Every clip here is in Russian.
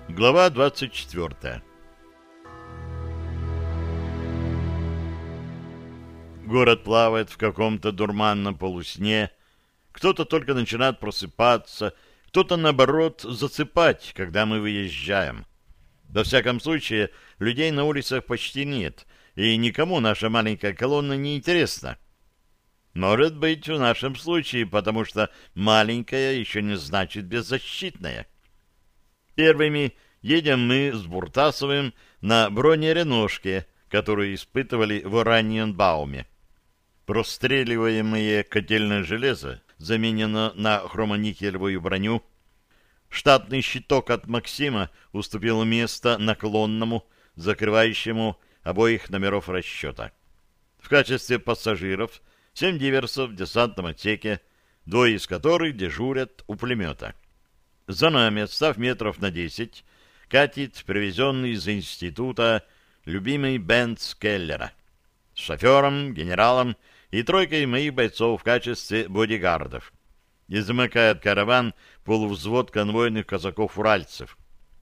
Глава 24. Город плавает в каком-то дурманном полусне. Кто-то только начинает просыпаться, кто-то, наоборот, засыпать, когда мы выезжаем. Во всяком случае, людей на улицах почти нет, и никому наша маленькая колонна не интересна. Может быть, в нашем случае, потому что маленькая еще не значит беззащитная. Первыми едем мы с Буртасовым на бронереношке, которую испытывали в Ораниенбауме. Простреливаемое котельное железо заменено на хромоникелевую броню. Штатный щиток от Максима уступил место наклонному, закрывающему обоих номеров расчета. В качестве пассажиров 7 диверсов в десантном отсеке, 2 из которых дежурят у пулемета. За нами, отстав метров на 10, катит привезенный из института любимый Бенц Келлера с шофером, генералом и тройкой моих бойцов в качестве бодигардов. И замыкает караван полувзвод конвойных казаков-уральцев.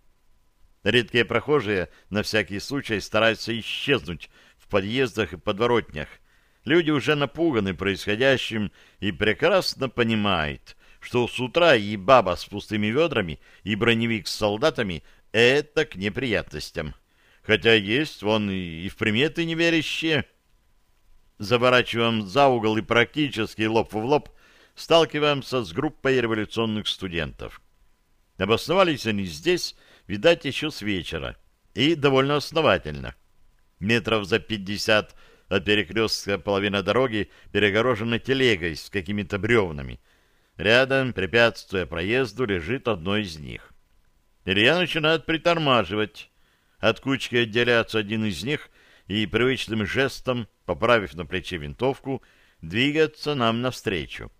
Редкие прохожие на всякий случай стараются исчезнуть в подъездах и подворотнях. Люди уже напуганы происходящим и прекрасно понимают, что с утра и баба с пустыми ведрами, и броневик с солдатами — это к неприятностям. Хотя есть вон и в приметы неверящие. Заворачиваем за угол и практически лоб в лоб сталкиваемся с группой революционных студентов. Обосновались они здесь, видать, еще с вечера, и довольно основательно. Метров за 50 от перекрестка половина дороги перегорожена телегой с какими-то бревнами. Рядом, препятствуя проезду, лежит одно из них. Илья начинает притормаживать. От кучки отделяется один из них и привычным жестом, поправив на плече винтовку, двигаться нам навстречу.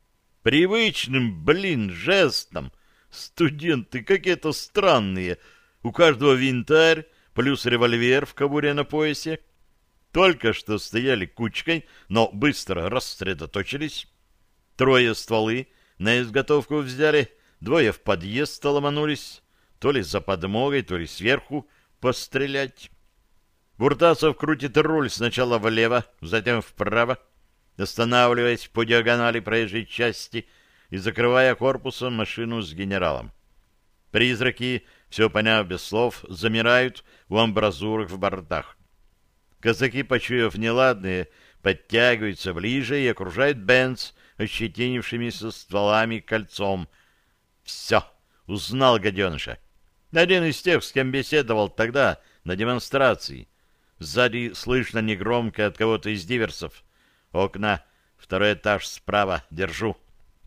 Привычным, жестом. Студенты какие-то странные. У каждого винтарь, плюс револьвер в кобуре на поясе. Только что стояли кучкой, но быстро рассредоточились. 3 стволы на изготовку взяли, 2 в подъезд ломанулись, то ли за подмогой, то ли сверху пострелять. Буртасов крутит руль сначала влево, затем вправо, останавливаясь по диагонали проезжей части и закрывая корпусом машину с генералом. Призраки, все поняв без слов, замирают у амбразурок в бортах. Казаки, почуяв неладные, подтягиваются ближе и окружают Бенц ощетинившимися стволами кольцом. Все, узнал гаденыша. Один из тех, с кем беседовал тогда на демонстрации. Сзади слышно негромко от кого-то из диверсов. Окна, 2-й этаж справа, держу.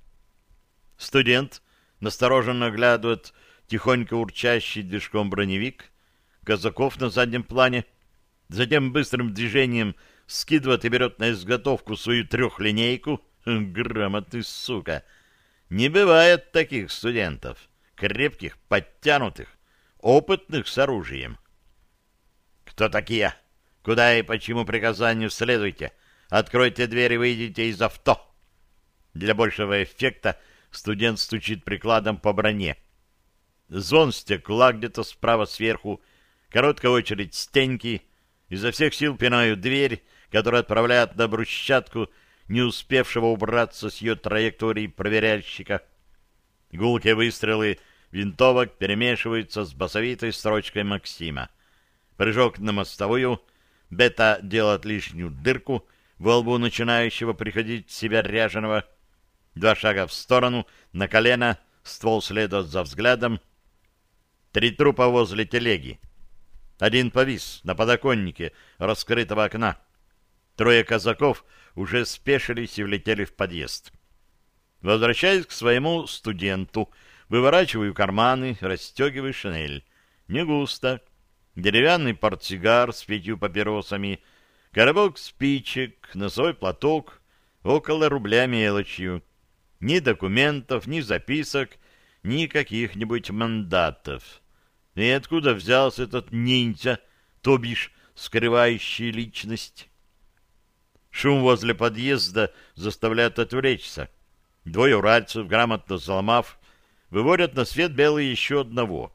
Студент настороженно оглядывает тихонько урчащий движком броневик, казаков на заднем плане, затем быстрым движением скидывает и берет на изготовку свою 3-линейку. Грамотный сука! Не бывает таких студентов, крепких, подтянутых, опытных с оружием. «Кто такие? Куда и почему приказанию следуйте? Откройте дверь и выйдите из авто!» Для большего эффекта студент стучит прикладом по броне. Звон стекла где-то справа сверху, короткая очередь стеньки, изо всех сил пинают дверь, которая отправляет на брусчатку не успевшего убраться с ее траектории проверяльщика. Гулкие выстрелы винтовок перемешиваются с басовитой строчкой Максима. Прыжок на мостовую, Бета делает лишнюю дырку во лбу начинающего приходить в себя ряженого. 2 шага в сторону, на колено, ствол следует за взглядом. 3 трупа возле телеги. 1 повис на подоконнике раскрытого окна. 3 казаков уже спешились и влетели в подъезд. Возвращаясь к своему студенту, выворачиваю карманы, расстегиваю шинель. Не густо. Деревянный портсигар с 5 папиросами, коробок спичек, носовой платок, около рубля мелочью. Ни документов, ни записок, ни каких-нибудь мандатов. И откуда взялся этот ниндзя, то бишь скрывающий личность? Шум возле подъезда заставляет отвлечься. 2 уральцев, грамотно взломав, выводят на свет белый еще одного.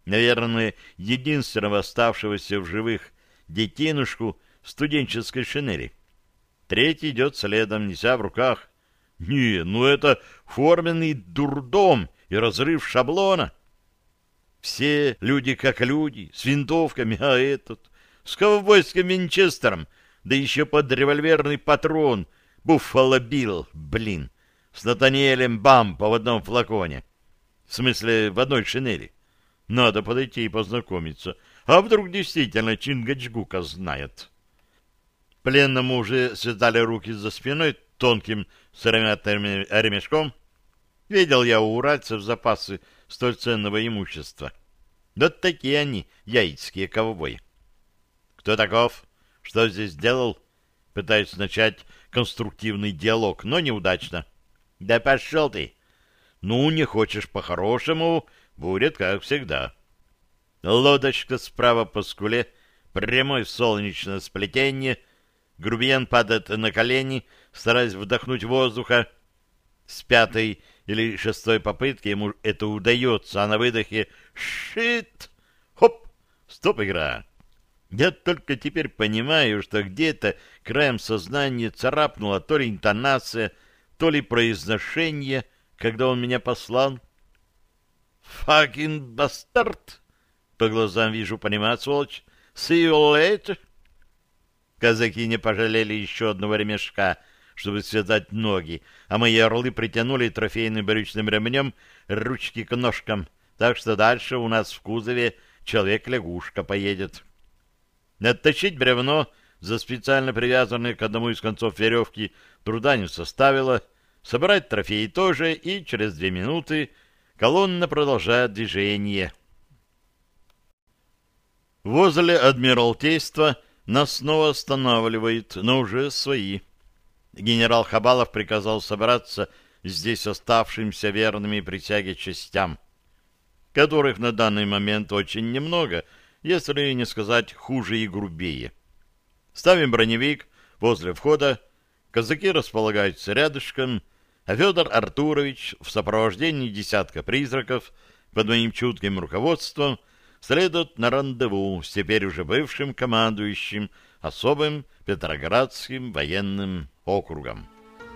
наверное, единственного оставшегося в живых детинушку в студенческой шинели. Третий идет следом, неся в руках. Не, ну это форменный дурдом и разрыв шаблона. Все люди как люди, с винтовками, а этот с ковбойским винчестером, да еще под револьверный патрон, Буффало Билл, блин, с Натаниэлем Бампо в одном флаконе. В смысле, в одной шинели. Надо подойти и познакомиться. А вдруг действительно Чингачгука знает? Пленному уже связали руки за спиной тонким сыромятым ремешком. Видел я у уральцев запасы столь ценного имущества. Да такие они, яицкие ковбои. Кто таков? Что здесь делал? Пытаюсь начать конструктивный диалог, но неудачно. Да пошел ты! Ну, не хочешь по-хорошему, будет как всегда. Лодочка справа по скуле, прямой в солнечное сплетение. Грубиян падает на колени, стараясь вдохнуть воздуха. С пятой или шестой попытки ему это удается, а на выдохе «Шит!» Хоп! Стоп, игра! Я только теперь понимаю, что где-то краем сознания царапнула то ли интонация, то ли произношение, когда он меня послал. «Факин бастард!» По глазам вижу, понимать, сволочь. «See you later!» Казаки не пожалели еще одного ремешка, чтобы связать ноги, а мои орлы притянули трофейным брючным ремнем ручки к ножкам, так что дальше у нас в кузове человек-лягушка поедет. Оттащить бревно за специально привязанное к одному из концов веревки труда не составило, собрать трофеи тоже, и через 2 минуты колонна продолжает движение. Возле Адмиралтейства нас снова останавливает, но уже свои. Генерал Хабалов приказал собраться здесь оставшимся верными присяге частям, которых на данный момент очень немного, если не сказать хуже и грубее. Ставим броневик возле входа, казаки располагаются рядышком, а Федор Артурович в сопровождении десятка призраков под моим чутким руководством следует на рандеву с теперь уже бывшим командующим особым Петроградским военным округом.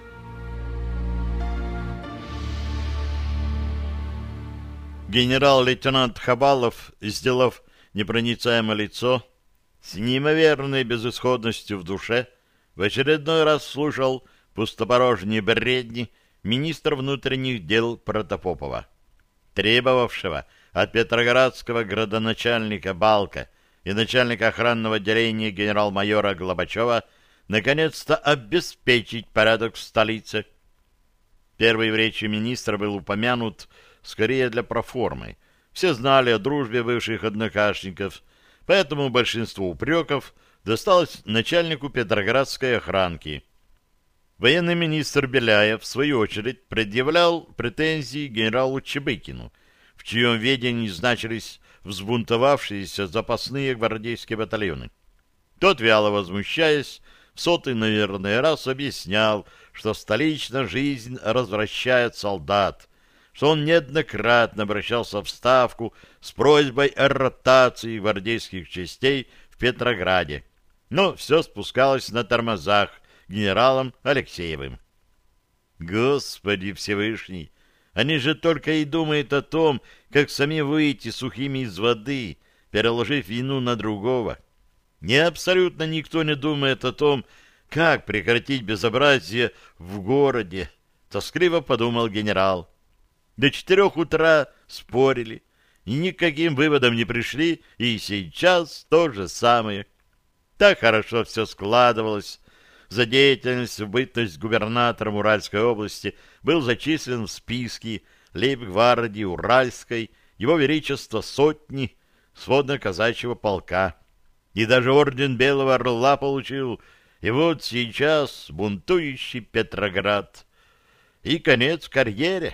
Генерал-лейтенант Хабалов, сделав непроницаемое лицо, с неимоверной безысходностью в душе, в очередной раз слушал пустопорожние бредни министра внутренних дел Протопопова, требовавшего от петроградского градоначальника Балка и начальника охранного отделения генерал-майора Глобачева наконец-то обеспечить порядок в столице. Первый в речи министра был упомянут скорее для проформы. Все знали о дружбе бывших однокашников, поэтому большинство упреков досталось начальнику петроградской охранки. Военный министр Беляев, в свою очередь, предъявлял претензии генералу Чебыкину, в чьем ведении значились взбунтовавшиеся запасные гвардейские батальоны. Тот, вяло возмущаясь, в 100-й, наверное, раз объяснял, что столичная жизнь развращает солдат, что он неоднократно обращался в Ставку с просьбой о ротации гвардейских частей в Петрограде, но все спускалось на тормозах генералом Алексеевым. Господи Всевышний! Они же только и думают о том, как сами выйти сухими из воды, переложив вину на другого. Абсолютно никто не думает о том, как прекратить безобразие в городе, тоскливо подумал генерал. До 4 утра спорили, и никаким выводом не пришли, и сейчас то же самое. Так хорошо все складывалось. За деятельность в бытность губернатором Уральской области был зачислен в списки лейб-гвардии Уральской Его Величества сотни сводно-казачьего полка. И даже орден Белого Орла получил. И вот сейчас бунтующий Петроград. И конец карьере.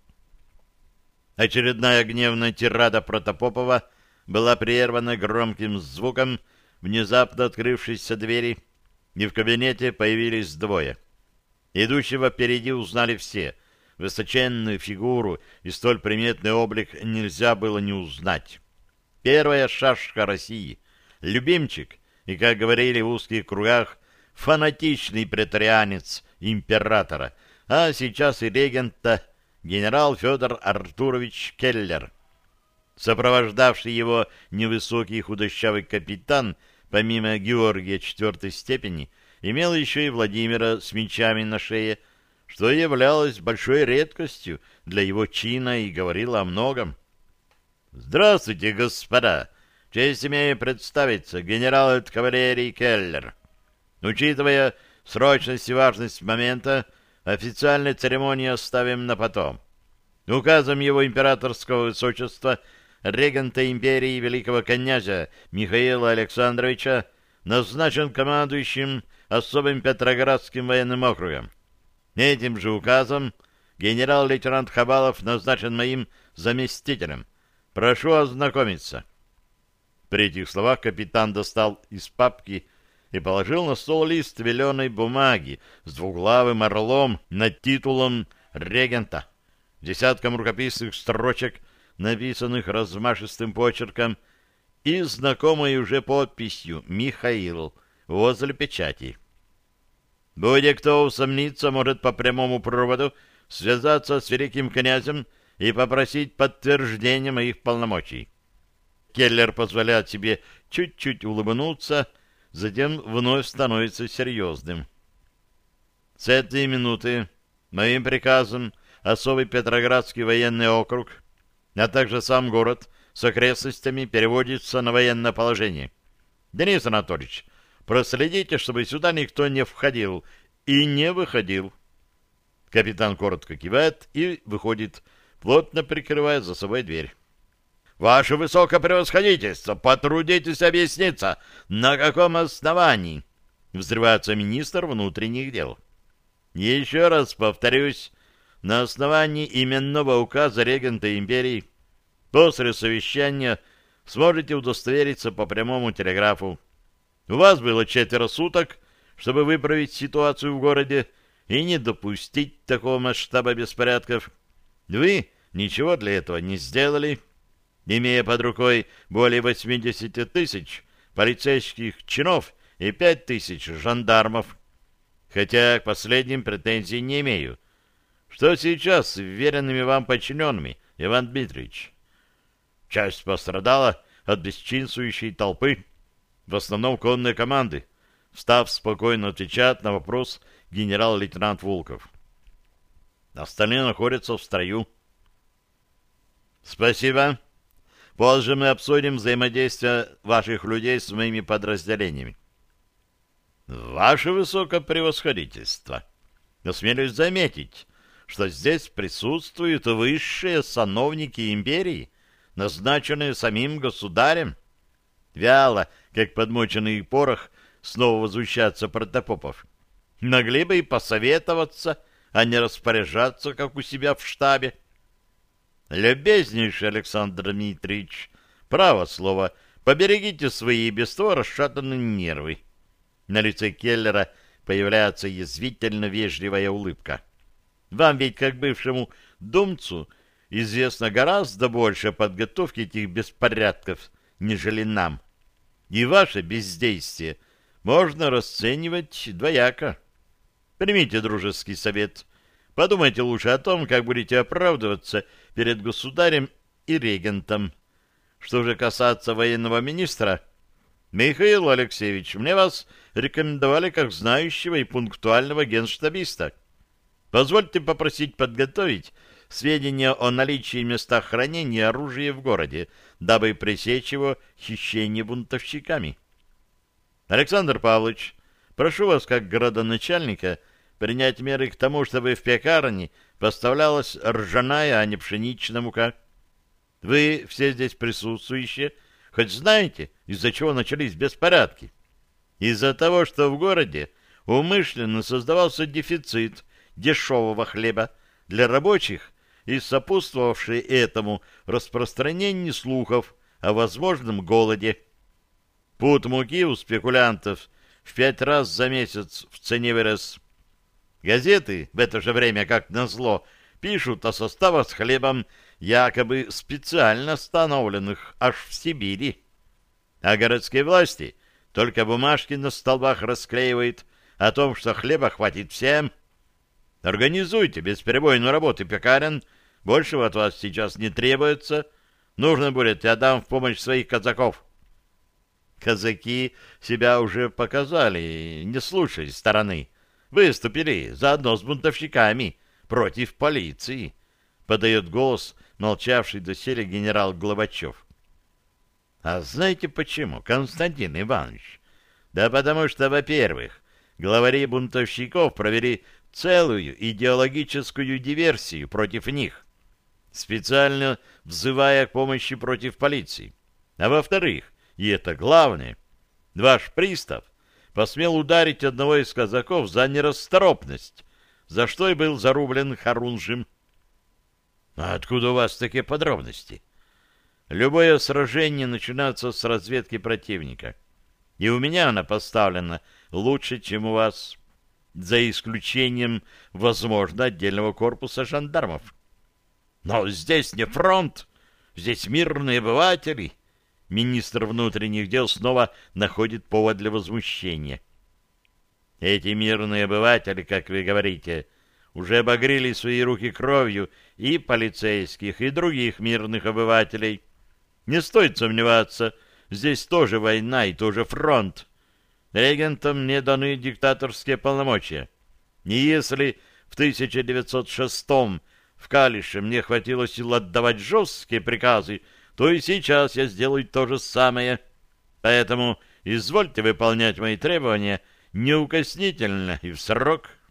Очередная гневная тирада Протопопова была прервана громким звуком внезапно открывшейся двери, и в кабинете появились двое. Идущего впереди узнали все. Высоченную фигуру и столь приметный облик нельзя было не узнать. первая шашка России, любимчик и, как говорили в узких кругах, фанатичный претарианец императора, а сейчас и регента генерал Федор Артурович Келлер. Сопровождавший его невысокий худощавый капитан, помимо Георгия четвертой степени, имел еще и Владимира с мечами на шее, что являлось большой редкостью для его чина и говорило о многом. «Здравствуйте, господа! Честь имею представиться, генерал от кавалерии Келлер. Учитывая срочность и важность момента, официальной церемонии оставим на потом. Указом его императорского высочества регента империи великого князя Михаила Александровича назначен командующим особым Петроградским военным округом. Этим же указом генерал-лейтенант Хабалов назначен моим заместителем. Прошу ознакомиться». При этих словах капитан достал из папки и положил на стол лист веленой бумаги с двуглавым орлом над титулом регента, десятком рукописных строчек, написанных размашистым почерком, и знакомой уже подписью «Михаил» возле печати. Будет кто усомниться, может по прямому проводу связаться с великим князем и попросить подтверждения моих полномочий. Келлер позволяет себе чуть-чуть улыбнуться, затем вновь становится серьезным. С этой минуты моим приказом особый Петроградский военный округ, а также сам город с окрестностями переводится на военное положение. Денис Анатольевич, проследите, чтобы сюда никто не входил и не выходил. Капитан коротко кивает и выходит, плотно прикрывая за собой дверь. «Ваше высокопревосходительство, потрудитесь объясниться, на каком основании?» Взрывается министр внутренних дел. «Еще раз повторюсь, на основании именного указа регента империи. После совещания сможете удостовериться по прямому телеграфу. У вас было 4 суток, чтобы выправить ситуацию в городе и не допустить такого масштаба беспорядков. Вы ничего для этого не сделали». Имея под рукой более 80 тысяч полицейских чинов и 5 тысяч жандармов. Хотя к последним претензий не имею. Что сейчас с веренными вам подчиненными, Иван Дмитриевич? Часть пострадала от бесчинствующей толпы, в основном конной команды. Встав, спокойно отвечает на вопрос генерал-лейтенант Волков. Остальные находятся в строю. Спасибо. Позже мы обсудим взаимодействие ваших людей с моими подразделениями. Ваше высокопревосходительство, осмелюсь заметить, что здесь присутствуют высшие сановники империи, назначенные самим государем. Вяло, как подмоченный порох, снова возвещается Протопопов. Могли бы и посоветоваться, а не распоряжаться, как у себя в штабе. Любезнейший Александр Дмитриевич, право слово, поберегите свои без того расшатанные нервы. На лице Келлера появляется язвительно вежливая улыбка. Вам ведь, как бывшему думцу, известно гораздо больше о подготовке этих беспорядков, нежели нам. И ваше бездействие можно расценивать двояко. Примите дружеский совет. Подумайте лучше о том, как будете оправдываться перед государем и регентом. Что же касается военного министра, Михаил Алексеевич, мне вас рекомендовали как знающего и пунктуального генштабиста. Позвольте попросить подготовить сведения о наличии места хранения оружия в городе, дабы пресечь его хищение бунтовщиками. Александр Павлович, прошу вас, как градоначальника, принять меры к тому, чтобы в пекарне поставлялась ржаная, а не пшеничная мука. Вы, все здесь присутствующие, хоть знаете, из-за чего начались беспорядки? Из-за того, что в городе умышленно создавался дефицит дешевого хлеба для рабочих и сопутствовавший этому распространение слухов о возможном голоде. Пуд муки у спекулянтов в 5 раз за месяц в цене вырос. Газеты в это же время, как назло, пишут о составах с хлебом якобы специально установленных аж в Сибири. А городские власти только бумажки на столбах расклеивают о том, что хлеба хватит всем. Организуйте бесперебойную работу пекарен, большего от вас сейчас не требуется. Нужно будет, я дам в помощь своих казаков. Казаки себя уже показали, не слушай стороны. Выступили заодно с бунтовщиками против полиции, подает голос молчавший доселе генерал Глобачев. А знаете почему, Константин Иванович? Да потому что, во-первых, главари бунтовщиков провели целую идеологическую диверсию против них, специально взывая к помощи против полиции. А во-вторых, и это главное, ваш пристав посмел ударить одного из казаков за нерасторопность, за что и был зарублен Харунжим. А откуда у вас такие подробности? Любое сражение начинается с разведки противника. И у меня она поставлена лучше, чем у вас, за исключением, возможно, отдельного корпуса жандармов. Но здесь не фронт, здесь мирные обыватели. Министр внутренних дел снова находит повод для возмущения. Эти мирные обыватели, как вы говорите, уже обогрели свои руки кровью и полицейских, и других мирных обывателей. Не стоит сомневаться, здесь тоже война и тоже фронт. Регентам не даны диктаторские полномочия. И если в 1906-м в Калише мне хватило сил отдавать жесткие приказы, то и сейчас я сделаю то же самое. Поэтому извольте выполнять мои требования неукоснительно и в срок.